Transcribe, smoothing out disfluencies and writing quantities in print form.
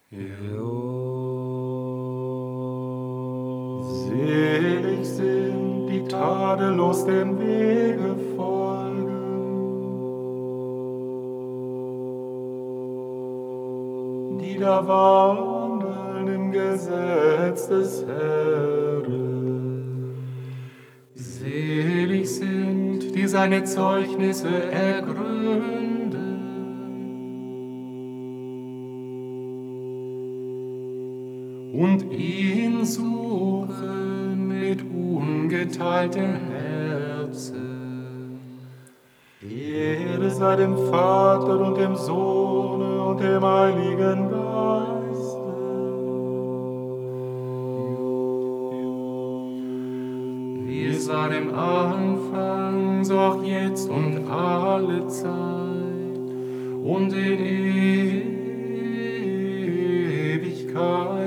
Selig sind, die tadellos dem Wege folgen, die da wandeln im Gesetz des Herrn. Selig sind, die seine Zeugnisse ergründen und ihn suchen mit ungeteiltem Herzen. Ehre sei dem Vater und dem Sohne und dem Heiligen Geiste. Wie es war im Anfang, so auch jetzt und alle Zeit und in Ewigkeit.